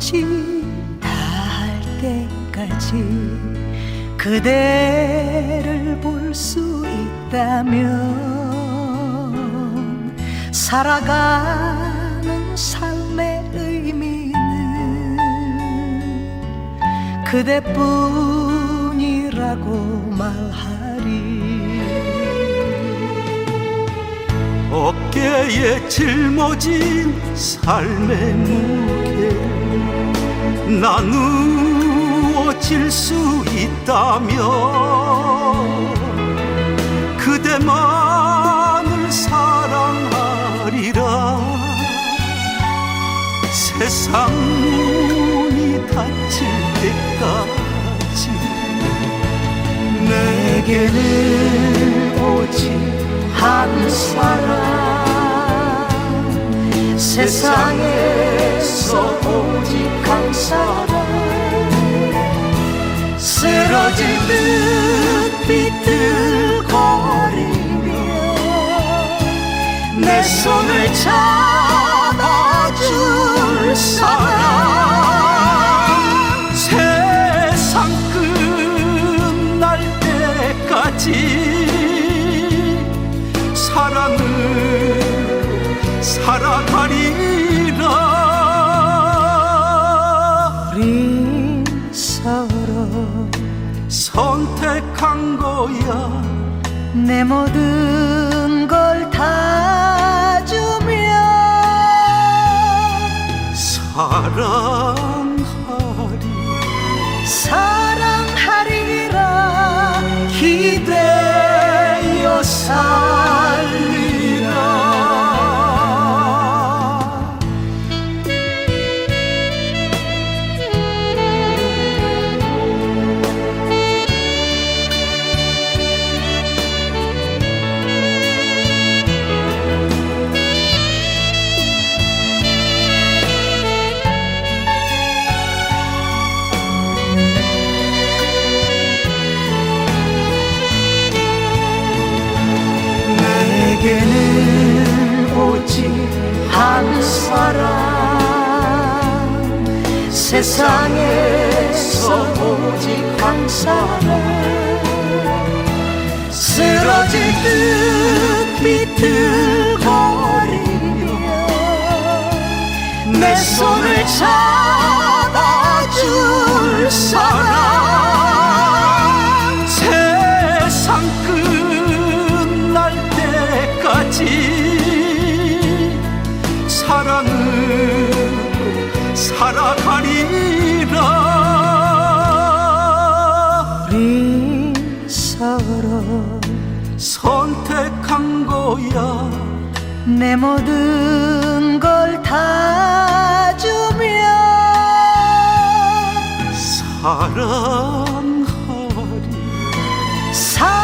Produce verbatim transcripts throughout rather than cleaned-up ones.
жил모지 다 할 때까지 그대를 볼 수 있다면 살아가는 삶의 의미는 그대뿐이라고 말하리. 어깨에 짊어진 삶의 무게 나누어질 수 있다면 그대만을 사랑하리라. 세상 문이 닫힐 때까지 내게는 오직 한 사람, 세상에서 오직 한 사람. 쓰러질 듯 비틀거리며 내 손을 잡아줄 사람. 세상 끝날 때까지 사랑을 살아가리라. 우린 서로 선택한 거야. 내 모든 걸 다 주며 사랑하리 사랑하리라. 기대어 살리라. 내게는 오직 한 사람, 세상에서 오직 한 사람. 쓰러질 듯 비틀거리며 내 손을 잡아줄 사람. 세상 끝날 때까지 사랑을 살아가리라. 우린 서로 선택한 거야. 내 모든 걸 다 주며 사랑하리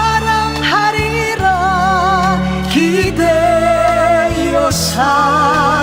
사랑하리라. 기대어 살